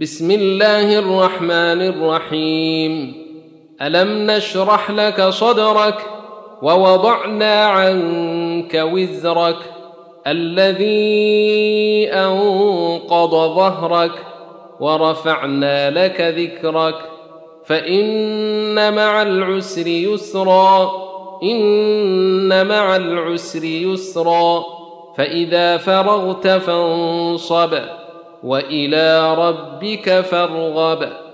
بسم الله الرحمن الرحيم. ألم نشرح لك صدرك ووضعنا عنك وزرك الذي أنقض ظهرك ورفعنا لك ذكرك فإن مع العسر يسرا إن مع العسر يسرا فإذا فرغت فانصب وإلى ربك فارغب.